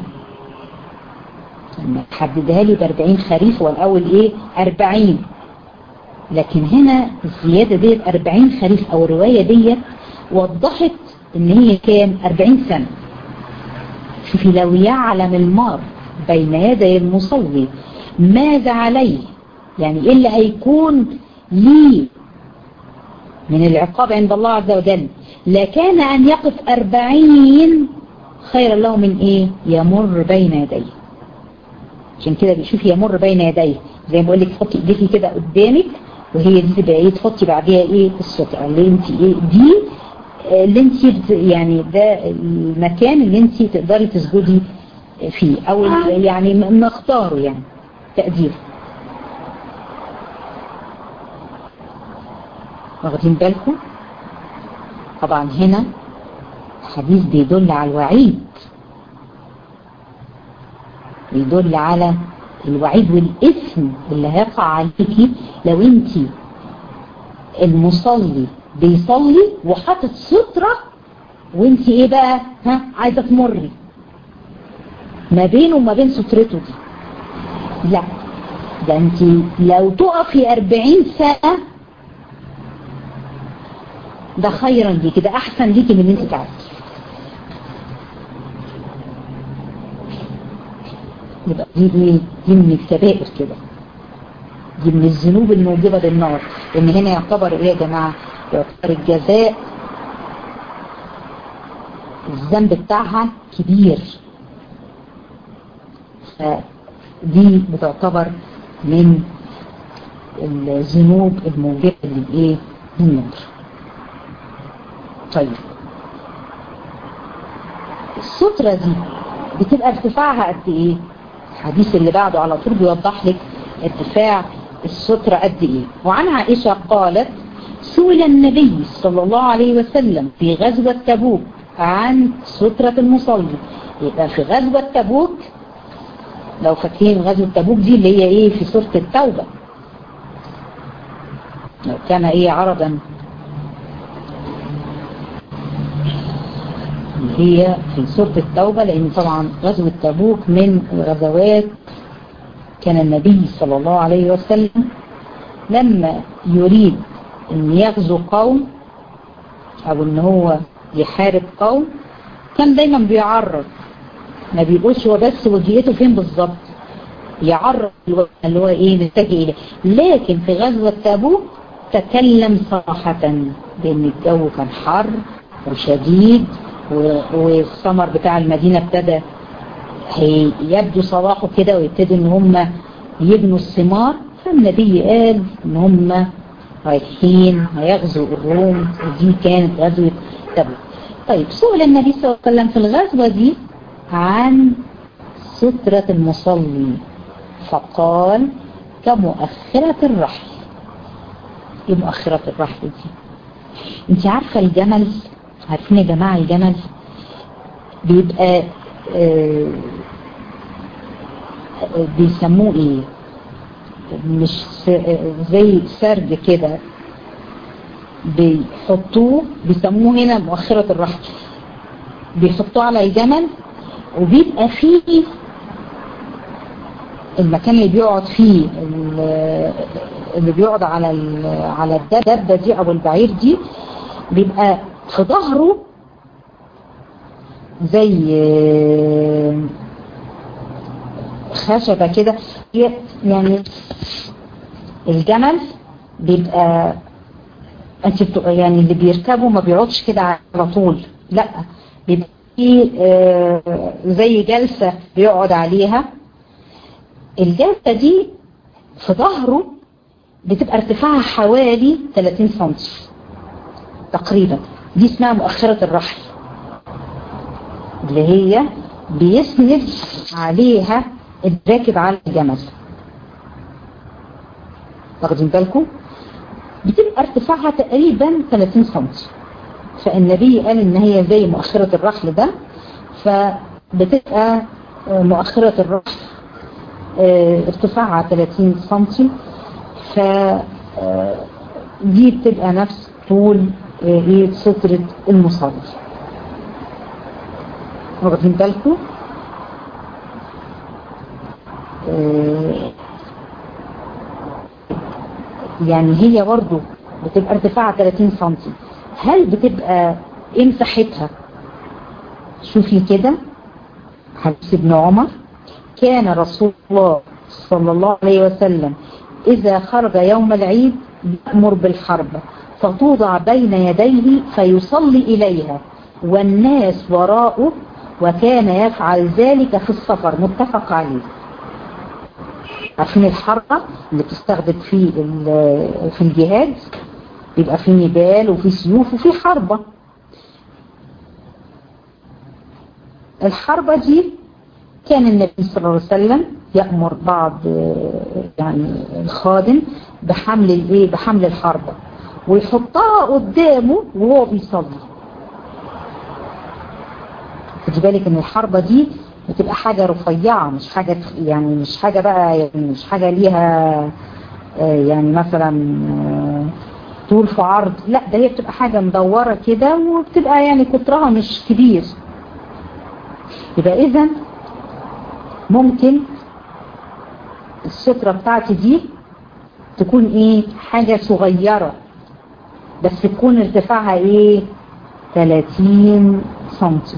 لما تحددها لي ب40 خريف، والأول ايه 40، لكن هنا الزيادة ديت 40 خريف، او الرواية ديت وضحت ان هي كام؟ 40 سنة. شوفي، لو يعلم المار بين يدي المصلي ماذا عليه، يعني ايه اللي هيكون ليه من العقاب عند الله عز وجل، لكان ان يقف 40 خير له من ايه؟ يمر بين يديه. عشان كده بيشوف يمر بين يديه، زي ما بقول لك تحطي ايديكي كده قدامك، وهي دي تبقى ايه؟ تحطي بعديها ايه؟ السترة اللي انت ايه دي، اللي انت يعني ده المكان اللي انت تقدري تسجدي فيه، او يعني نختاره يعني تقدير. واخدين بالكم؟ طبعا هنا حديث بيدل على الوعيد، بيدل على الوعيد والإثم اللي هيقع عليكي لو انت المصلي بيصلي وحاطط سترة وانت ايه بقى عايزة تمري ما بينه وما بين سترته دي. لا، ده انت لو تقفي 40 سنة ده خيرا ليكي، ده احسن ليكي من ان انت تعدي. يبقى دي من الكبائر كده، دي من الذنوب الموجبة للنار. لان هنا يعتبر ايه يا جماعة؟ يعتبر الجزاء الذنب بتاعها كبير، فدي بتعتبر من الذنوب الموجبة للايه؟ للنار. طيب السترة دي بتبقى ارتفاعها قد ايه؟ الحديث اللي بعده على طول بيوضح لك ارتفاع السترة قد ايه. وعن عائشة قالت: سئل النبي صلى الله عليه وسلم في غزوة تبوك عن سترة المصلي. يبقى في غزوة تبوك، لو فاكرين غزوة تبوك دي اللي هي ايه في سورة التوبة، لو كان ايه عرضا، هي في سورة التوبة، لأن طبعا غزوة تبوك من الغزوات كان النبي صلى الله عليه وسلم لما يريد أن يغزو قوم أو أن هو يحارب قوم كان دايما بيعرض، ما بيقولش هو بس وجهته فين بالظبط، يعرض اللي هو ايه نتجه إليه. لكن في غزوة تبوك تكلم صراحة، لأن الجو كان حر وشديد، والثمر بتاع المدينة ابتدى يبدو صلاحه كده، ويبتدوا ان هم يبنوا الثمار. فالنبي قال ان هم رايحين هيغزوا الروم، ودي كانت غزوة تبوك. طيب سئل النبي صلى الله عليه وسلم في الغزوة دي عن سترة المصلي فقال: كمؤخرة الرحل. ايه مؤخرة الرحل دي؟ انت عارفة الجمل؟ عارفين يا جماعة الجمل بيبقى بيسموه ايه؟ مش زي سرد كده، بيحطوه بيسموه هنا مؤخرة الرحل، بيحطوه على الجمل، وبيبقى فيه المكان اللي بيقعد فيه اللي بيقعد على الدابة دي او البعير دي، بيبقى في ظهره زي خشبة كده. يعني الجمل بيبقى يعني اللي بيركبه ما بيقعدش كده على طول، لا بيبقى فيه زي جلسة بيقعد عليها. الجلسة دي في ظهره بتبقى ارتفاعها حوالي 30 سنتي تقريبا، دي اسمها مؤخرة الرحل، اللي هي بيسند عليها الراكب على الجمل. واخدين بالكم؟ بتبقى ارتفاعها تقريبا 30 سنتي، فالنبي قال ان هي زي مؤخرة الرحل ده، فبتبقى مؤخرة الرحل ارتفاعها 30 سنتي، فدي بتبقى نفس طول سترة المصلي. واخدين بالكم؟ يعني هي برضو بتبقى ارتفاعها 30 سنتي. هل بتبقى ايه مساحتها؟ شوفي كده، حديث ابن عمر: كان رسول الله صلى الله عليه وسلم إذا خرج يوم العيد يأمر بالحربة فتوضع بين يديه فيصلي إليها والناس وراءه، وكان يفعل ذلك في السفر. متفق عليه. عشان الحربة اللي بتستخدم في الجهاد بيبقى في نبال وفي سيوف وفي حربة. الحربة دي كان النبي صلى الله عليه وسلم يأمر بعض يعني الخادم بحمل الحربة ويحطها قدامه وهو بيصلي. خدي بالك ان الحربة دي بتبقى حاجة رفيعة، مش حاجة يعني مش حاجة بقى يعني مش حاجة ليها يعني مثلا طول في عرض، لا ده هي بتبقى حاجة مدورة كده وبتبقى يعني قطرها مش كبير. يبقى اذا ممكن السترة بتاعتي دي تكون ايه؟ حاجة صغيرة بس تكون ارتفاعها ايه؟ 30 سنتي.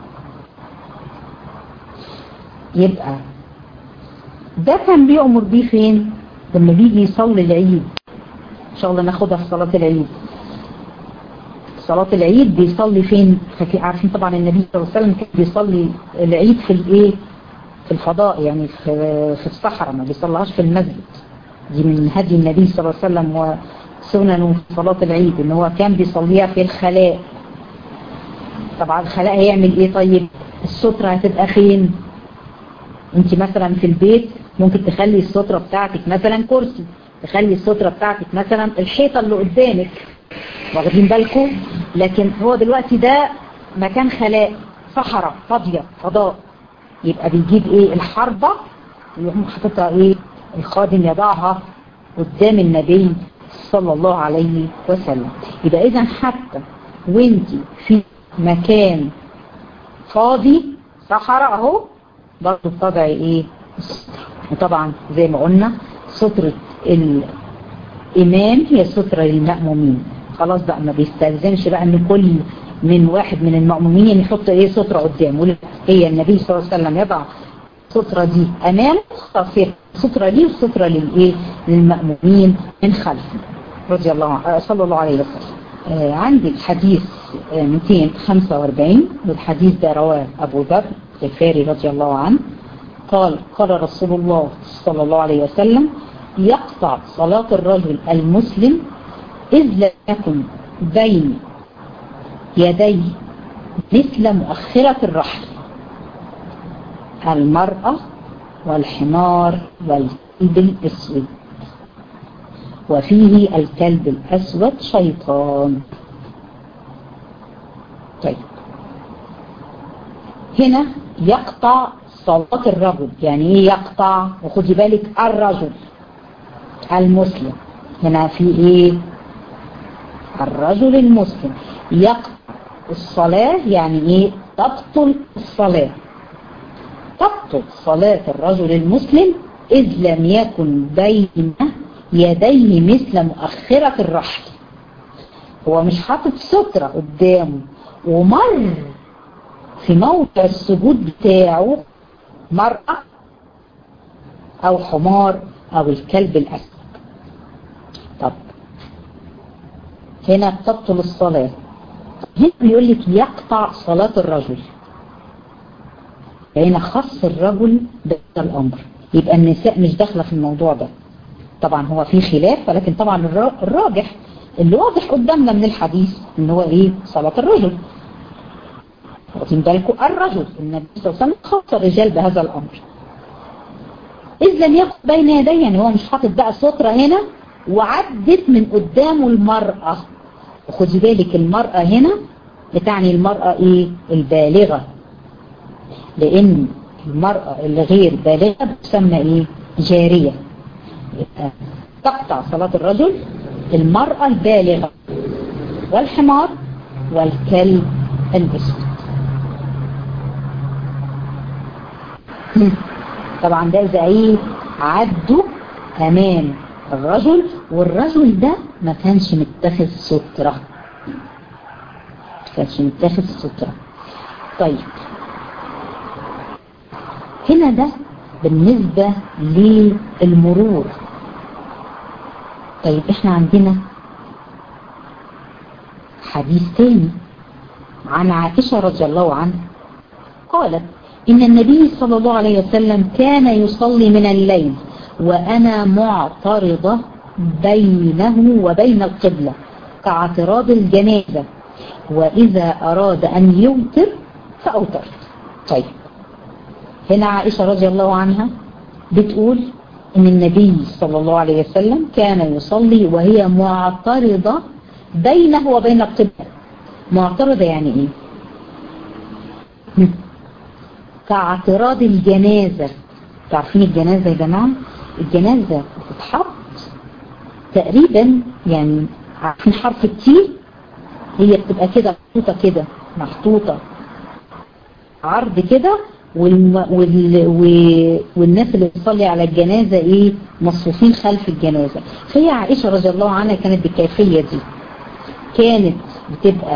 يبقى ده كان بيأمر بيه فين؟ لما بيجي يصلي العيد. ان شاء الله ناخدها في صلاة العيد. صلاة العيد بيصلي فين؟ عارفين طبعا النبي صلى الله عليه وسلم كان بيصلي العيد في الايه؟ في الفضاء، يعني في الصحراء، ما بيصليهاش في المسجد. دي من هدي النبي صلى الله عليه وسلم وسنن صلاة العيد ان هو كان بيصليها في الخلاء. طبعا الخلاء هيعمل ايه؟ طيب السترة هتبقى فين؟ انت مثلا في البيت ممكن تخلي السترة بتاعتك مثلا كرسي، تخلي السترة بتاعتك مثلا الحيطة اللي قدامك. واخدين بالكم؟ لكن هو دلوقتي ده مكان خلاء، صحراء فاضية، فضاء، يبقى بيجيب ايه؟ الحربة ويقوم حاططها ايه؟ الخادم يضعها قدام النبي صلى الله عليه وسلم. يبقى اذا حتى وانت في مكان فاضي صحراء اهو برضه بتضعي ايه؟ السترة. وطبعا زي ما قلنا سترة الامام هي سترة للمأمومين. خلاص بقى ما بيستلزمش بقى ان كل من واحد من المأمومين يحط ايه؟ سترة قدامه. هي النبي صلى الله عليه وسلم يضع السترة دي امامه، تصير سترة ليه وسترة للايه؟ للمأمومين من خلفه رضي الله عنه صلى الله عليه وسلم. عندك حديث 245، والحديث ده رواه ابو ذر الغفاري رضي الله عنه قال: قال رسول الله صلى الله عليه وسلم: يقطع صلاة الرجل المسلم إذ لم يكن بين يديه مثل مؤخرة الرحل المرأة والحمار والكلب الأسود، وفيه الكلب الأسود شيطان. طيب هنا يقطع صلاة الرجل، يعني ايه يقطع؟ وخدي بالك الرجل المسلم. هنا في ايه؟ الرجل المسلم يقطع الصلاة، يعني ايه؟ تبطل الصلاة، تبطل صلاة الرجل المسلم إذ لم يكن بين يديه مثل مؤخرة الرحل. هو مش حاطط سترة قدامه ومر في موضع السجود بتاعه مرأة أو حمار أو الكلب الأسود. طب هنا تبطل الصلاة. هنا بيقول لك يقطع صلاة الرجل، هنا خص الرجل بهذا الأمر، يبقى النساء مش داخلة في الموضوع ده. طبعا هو في خلاف، ولكن طبعا الراجح اللي واضح قدامنا من الحديث ان هو ايه؟ صلاة الرجل. واخدين بالكم؟ الرجل النبي صلى الله عليه وسلم خص الرجال بهذا الأمر إذ لم يكن بين يديه، يعني هو مش حاطط بقى سترة هنا وعدت من قدامه المرأة. وخدي بالك المرأة هنا بتعني المرأة ايه؟ البالغة، لان المرأة اللي غير بالغة بتسمى ايه؟ جارية. تقطع صلاة الرجل المرأة البالغة والحمار والكلب الأسود. طبعا ده إذا ايه؟ عدوا أمام الرجل، والرجل ده ما كانش متخذ سترة، ما كانش متخذ سترة. طيب هنا ده بالنسبة للمرور. طيب احنا عندنا حديث تاني عن عائشة رضي الله عنها قالت إن النبي صلى الله عليه وسلم كان يصلي من الليل وأنا معترضة بينه وبين القبلة كاعتراض الجنازة، وإذا أراد أن يوتر فأوترت. طيب هنا عائشة رضي الله عنها بتقول إن النبي صلى الله عليه وسلم كان يصلي وهي معترضة بينه وبين القبلة. معترضة يعني إيه؟ كاعتراض الجنازة. تعرفين الجنازة يا جماعة؟ الجنازة بتتحط تقريبا، يعني عارفين حرف التي؟ هي بتبقى كده محطوطة كده، محطوطة عرض كده، والناس اللي بتصلي على الجنازة ايه؟ مصفوفين خلف الجنازة. فهي عائشة رضي الله عنها كانت بالكيفية دي، كانت بتبقى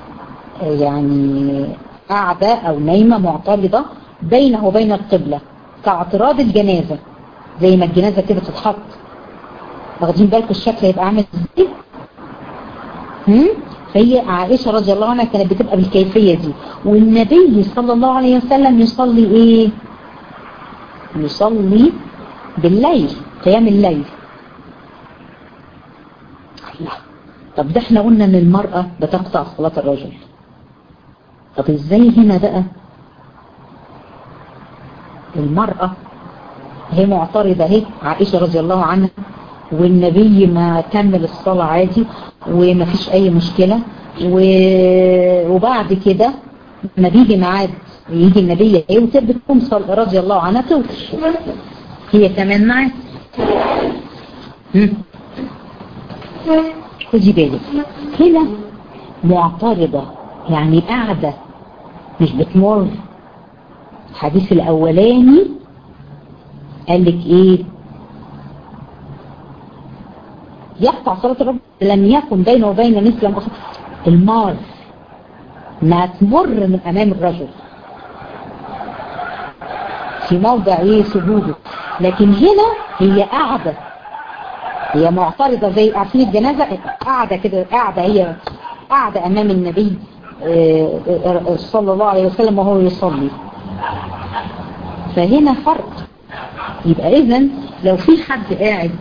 يعني قاعدة او نايمة معترضة بينه وبين القبلة كاعتراض الجنازة، زي ما الجنازة كده تتحط. واخدين بالكم الشكل هيبقى عامل ازاي؟ فهي عائشة رضي الله عنها كانت بتبقى بالكيفية دي. والنبي صلى الله عليه وسلم يصلي ايه؟ يصلي بالليل، قيام الليل. الله. طب ده احنا قلنا ان المرأة بتقطع صلاة الرجل، طب ازاي هنا بقى المرأة هي معترضة اهي عائشة رضي الله عنها، والنبي ما كمل الصلاة عادي وما فيش اي مشكلة، وبعد كده لما بيجي ميعاد يجي النبي يوتر بتقوم رضي الله عنها توتر هي كمان معاه. خدي بالك هنا معترضة يعني قاعدة مش بتمر. الحديث الاولاني قال لك ايه؟ يقطع صلاة الرجل لم يكن بينه وبين مثل المار ما تمر من امام الرجل في موضع ايه؟ سجوده. لكن هنا هي قاعدة، هي معترضة زي عارفين الجنازة قاعدة كده، قاعدة هي قاعدة امام النبي صلى الله عليه وسلم وهو يصلي. فهنا فرق. يبقى اذن لو في حد قاعد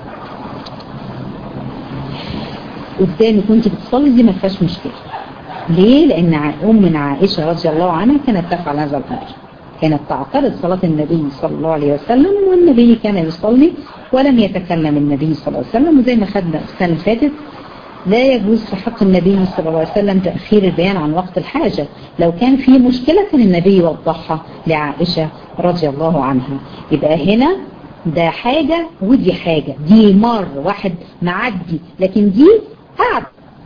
قدامك وانت بتصلي دي ما فيهاش مشكلة. ليه؟ لان ام عائشة رضي الله عنها كانت تفعل هذا الامر، كانت تعترض صلاة النبي صلى الله عليه وسلم والنبي كان يصلي ولم يتكلم النبي صلى الله عليه وسلم. وزي ما خدنا السنة اللي فاتت لا يجوز في حق النبي صلى الله عليه وسلم تأخير البيان عن وقت الحاجة. لو كان في مشكلة كان النبي يوضحها لعائشة رضي الله عنها. يبقى هنا ده حاجة ودي حاجة، دي مر واحد معدي، لكن دي قاعد.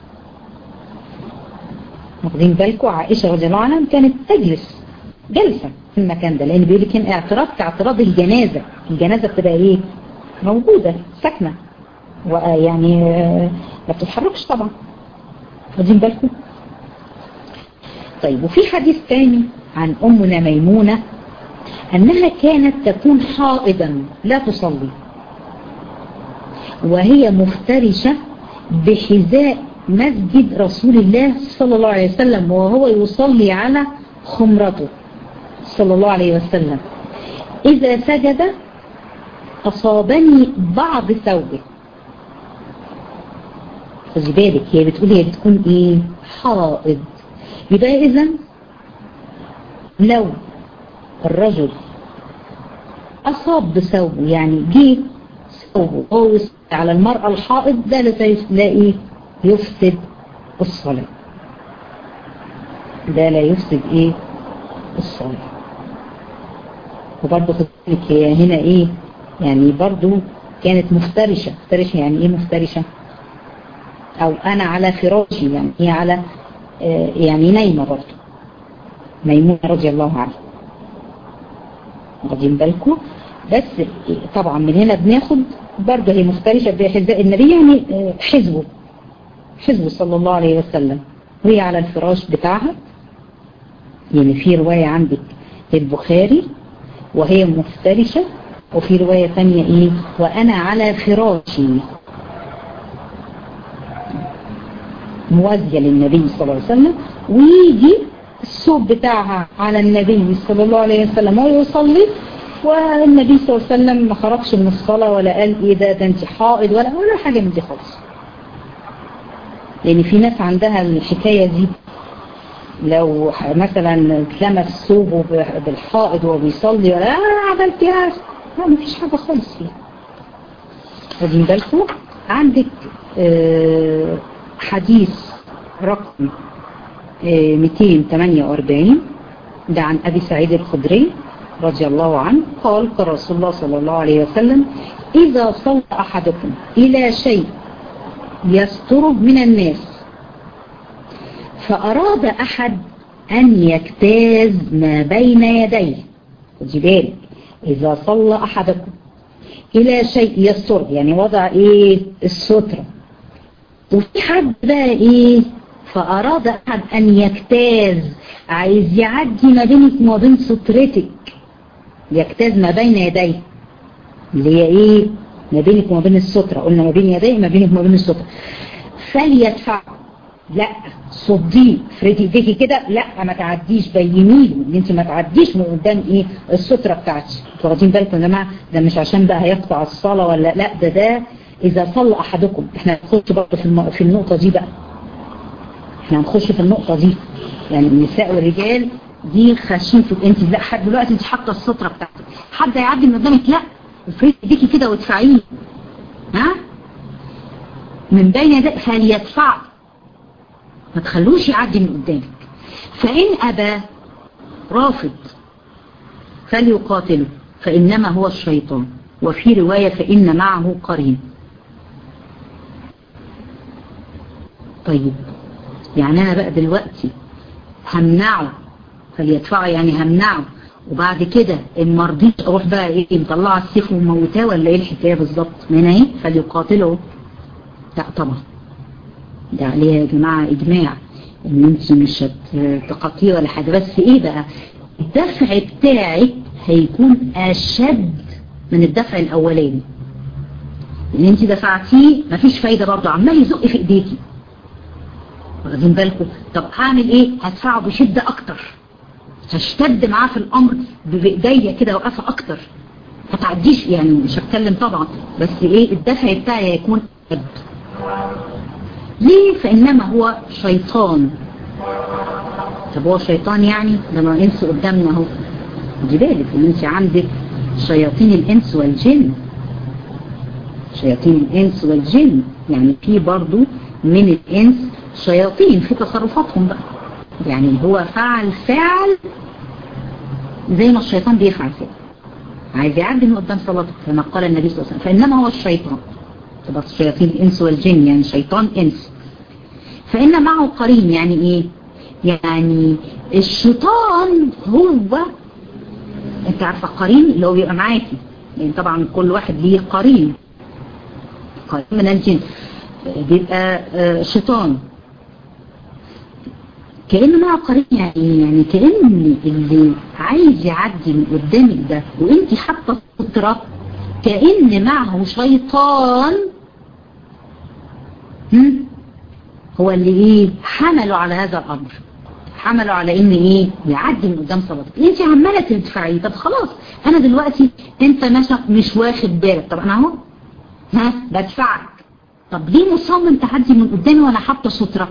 واخدين بالكم؟ عائشة رضي الله عنها كانت تجلس جلسة في المكان ده، لان بيقول لك كان اعتراض كاعتراض الجنازة. الجنازة بتبقى ايه؟ موجودة ساكنة، ويعني ما بتتحركش طبعا. واخدين بالكم؟ طيب، وفي حديث تاني عن أمنا ميمونة أنها كانت تكون حائضا لا تصلي، وهي مفترشة بحذاء مسجد رسول الله صلى الله عليه وسلم، وهو يصلي على خمرته صلى الله عليه وسلم. إذا سجد أصابني بعض ثوبه. خذي بالك، هي بتقول هي بتكون إيه؟ حائض. يبقى إذن لو الرجل أصاب بثوبه، يعني جه ثوبه أو على المرأة الحائض، ده لا إيه؟ يفسد الصلاة. ده لا يفسد إيه؟ الصلاة. وبرضه خذلك هي هنا إيه؟ يعني برضه كانت مفترشة. مفترشة يعني إيه مفترشة؟ أو أنا على فراشي، يعني هي على يعني نايمة برضه. ميمونة رضي الله عنها. واخدين بالكم؟ بس طبعا من هنا بناخد برضه هي مفترشة بحذاء النبي، يعني حزبه صلى الله عليه وسلم، وهي على الفراش بتاعها. يعني في رواية عندك البخاري وهي مفترشة، وفي رواية ثانية ايه؟ وانا على فراشي، موازية للنبي صلى الله عليه وسلم، ويجي الثوب بتاعها على النبي صلى الله عليه وسلم ويصلي، والنبي صلى الله عليه وسلم ما خرجش من الصلاة ولا قال ايه ده انت حائض ولا حاجة من دي خالص. لان في ناس عندها الحكاية دي، لو مثلا اتلمس ثوبه بالحائض وهو بيصلي ولا عملت ايه، لا مفيش حاجة خالص فيها. واخدين بالكم؟ عندك حديث رقم 248 ده عن أبي سعيد الخدري رضي الله عنه قال: قال رسول الله صلى الله عليه وسلم: إذا صلى أحدكم إلى شيء يستره من الناس، فأراد أحد أن يجتاز ما بين يديه. خدي بالك، إذا صلى أحدكم إلى شيء يستره، يعني وضع إيه؟ السترة. وفي حد بقى إيه؟ فأراد أحد أن يجتاز، عايز يعدي ما بينك وما بين سترتك، يجتاز ما بين يديه، اللي هي إيه؟ ما بينك وما بين السترة. قلنا ما بين يديه، ما بينك وما بين السترة. فليدفع، لا صديه، افردي ايديكي كده، لا ما تعديش، بينيله ان انت ما تعديش من قدام ايه؟ السترة بتاعتي. انتوا واخدين بالكم يا جماعه؟ ده مش عشان بقى هيقطع الصلاة ولا لا، ده اذا صلى احدكم. احنا هنخش برضه في النقطة دي بقى، احنا هنخش في النقطة دي، يعني النساء والرجال دي خشيتوا. انت لا حد دلوقتي انت حاطه السترة بتاعتك، حد هيعدي من قدامك، لا افردي ايديكي كده وادفعيه، ها، من بين يديه، فليدفع، ما تخلوش يعدي من قدامك. فإن أبى رافض فليقاتله، فإنما هو الشيطان. وفي رواية فإن معه قرين. طيب، يعني أنا بقى دلوقتي همنعه، فليدفعه يعني همنعه، وبعد كده إن مرضيش أروح بقى إيه؟ مطلعه السيف وموتاه، ولا إيه الحكاية بالظبط؟ من إيه؟ فليقاتله. لا طبعا، ده عليها يا جماعة إجماع إن أنت مش هتقطيه ولا حاجة، بس إيه بقى؟ الدفع بتاعك هيكون أشد من الدفع الأولاني، إن أنت دفعتيه مفيش فايدة، برضه عمال يزق في إيديكي. واخدين بالكم؟ طب هعمل إيه؟ هدفعه بشدة أكتر، هشتد معاه في الأمر بإيديا كده وقفة أكتر، هتعديش، يعني مش هتكلم طبعا، بس إيه؟ الدفع بتاعي هيكون أشد. ليه؟ فإنما هو شيطان. طب هو شيطان يعني لما الإنس قدامنا اهو، دي بالك ان انت عندك شياطين الإنس والجن، شياطين الإنس والجن، يعني في برضو من الإنس شياطين في تصرفاتهم بقى، يعني هو فعل زي ما الشيطان بيفعل كده. عايز يعدي من قدام صلاته كما قال النبي صلى الله عليه وسلم، فإنما هو الشيطان. تبقى الشياطين الإنس والجن، يعني شيطان إنس. فإن معه قرين، يعني إيه؟ يعني الشيطان هو، أنت عارفة قرين اللي هو بيبقى معاكي، يعني طبعا كل واحد ليه قرين من الجن، بيبقى شيطان كأنه معه قرين. يعني كأن اللي عايز يعدي من قدامك ده وانت حاطه سترة، كأن معه شيطان هو اللي ايه حمله على هذا الامر، حمله على ان ايه يعدي من قدام صلاتك. انت عماله تدفعي، طب خلاص انا دلوقتي انت مش واخد بالك، طب انا اهو بدفعك، طب ليه مصمم تعدي من قدامي وانا حاطه سترة؟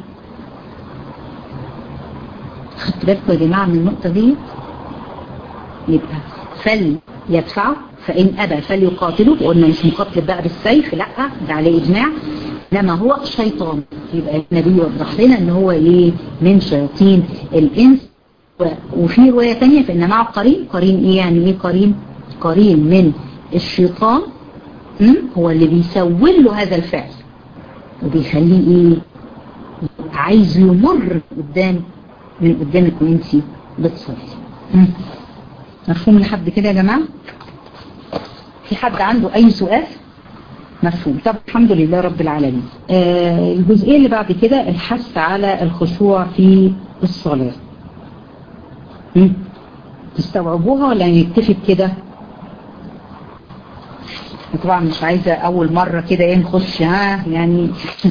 خدت بالكم يا جماعه من النقطه دي؟ يبقى فليدفعه فإن أبى فليقاتله، وقلنا مش مقاتل بقى بالسيف، لا ده عليه إجماع، إنما هو شيطان. يبقى النبي يوضح لنا إن هو إيه من شياطين الإنس. وفي رواية تانية فإن معه قرين. قرين إيه يعني إيه قرين؟ قرين من الشيطان هو اللي بيسول له هذا الفعل وبيخليه إيه عايز يمر من قدامك وانتي بتصلي. مفهوم لحد كده يا جماعة؟ في حد عنده اي سؤال؟ مفهوم. طب الحمد لله رب العالمين. الجزئية اللي بعد كده الحث على الخشوع في الصلاة. تستوعبوها ولا نكتفي بكده؟ طبعا مش عايزة اول مرة كده ايه نخش يعني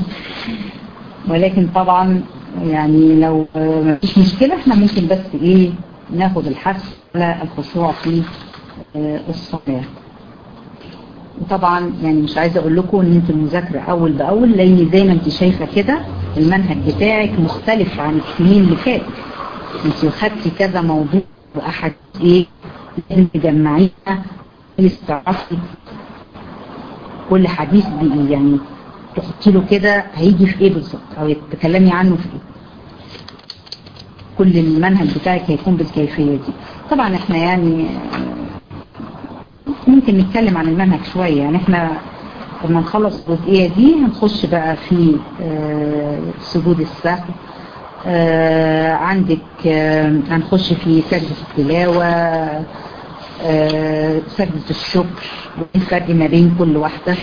ولكن طبعا يعني لو مفيش مشكلة احنا ممكن بس ايه ناخد الحث على الخشوع في الصلاة. وطبعا يعني مش عايزة اقول لكم ان انت المذاكرة اول باول، لان زي ما انت شايفة كده المنهج بتاعك مختلف عن السنين اللي فاتت. انت خدتي كذا موضوع واحد ايه لازم تجمعيها، تعرفي كل حديث بإيه، يعني تحطي له كده هيجي في ايه بالظبط او تتكلمي عنه في ايه. كل المنهج بتاعك هيكون بالكيفية دي. طبعا احنا يعني ممكن نتكلم عن المنهج شوية، يعني احنا لما نخلص الجزئية دي هنخش بقى في سجود السهو. عندك هنخش في سجدة التلاوة، سجدة الشكر، والفرق ما بين كل واحدة.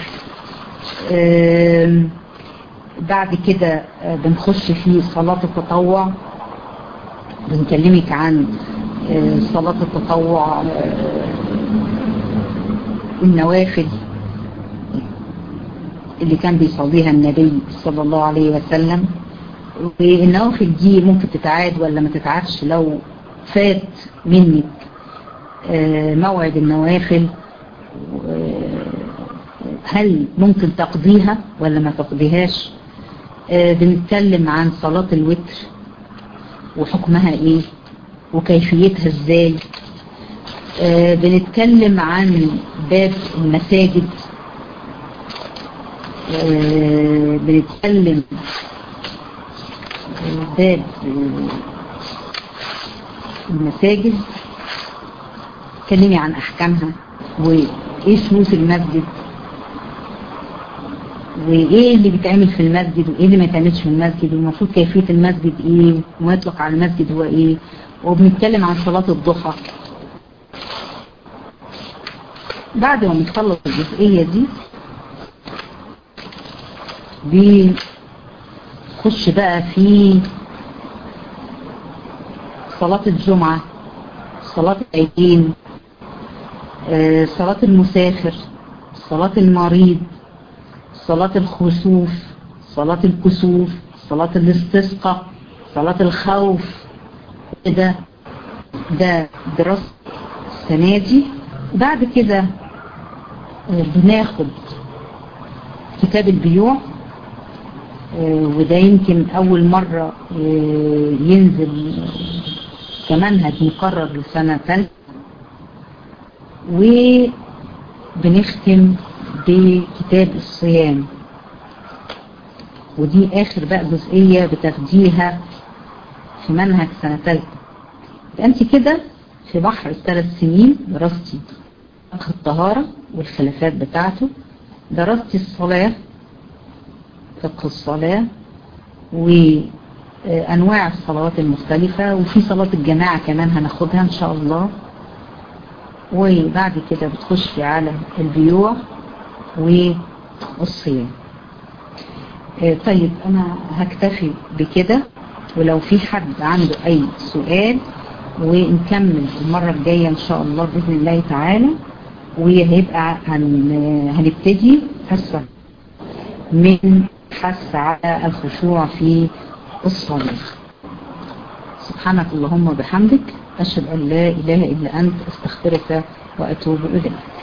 بعد كده بنخش في صلاة التطوع، بنكلمك عن صلاة التطوع، النوافل اللي كان بيصليها النبي صلى الله عليه وسلم. والنوافل دي ممكن تتعاد ولا ما تتعادش لو فات منك موعد النوافل، هل ممكن تقضيها ولا ما تقضيهاش. بنتكلم عن صلاة الوتر وحكمها ايه وكيفيتها ازاي. بنتكلم عن باب المساجد، بنتكلم باب المساجد، تكلمي عن احكامها وايه شروط المسجد وايه اللي بيتعمل في المسجد وايه اللي ما يتعملش في المسجد، والمفروض كيفية المسجد ايه وما يطلق على المسجد هو ايه. وبنتكلم عن صلاة الضحى. بعد ما نخلص الجزئية دي بنخش بقى في صلاة الجمعة، صلاة العيدين، صلاة المسافر، صلاة المريض، صلاة الخسوف، صلاة الكسوف، صلاة الاستسقاء، صلاة الخوف. ده دراسة السنة دي. بعد كده بناخد كتاب البيوع، وده يمكن أول مرة ينزل كمنهج مقرر لسنة ثالثة. وبنختم بكتاب الصيام، ودي آخر بقى جزئية بتاخديها في منهج سنة ثالثة. انت كده في بحر ال3 سنين دراستي فقه الطهارة والخلافات بتاعته، درست الصلاة، فقه الصلاة وأنواع الصلوات المختلفة، وفي صلاة الجماعة كمان هناخدها إن شاء الله. وبعد كده بتخش على البيوع والصيام. طيب أنا هكتفي بكده، ولو في حد عنده أي سؤال ونكمل المرة الجاية إن شاء الله بإذن الله تعالى. وهيبقى هنبتدي حصة من حث على الخشوع في الصلاة. سبحانك اللهم وبحمدك، أشهد أن لا إله إلا أنت، أستغفرك وأتوب إليك.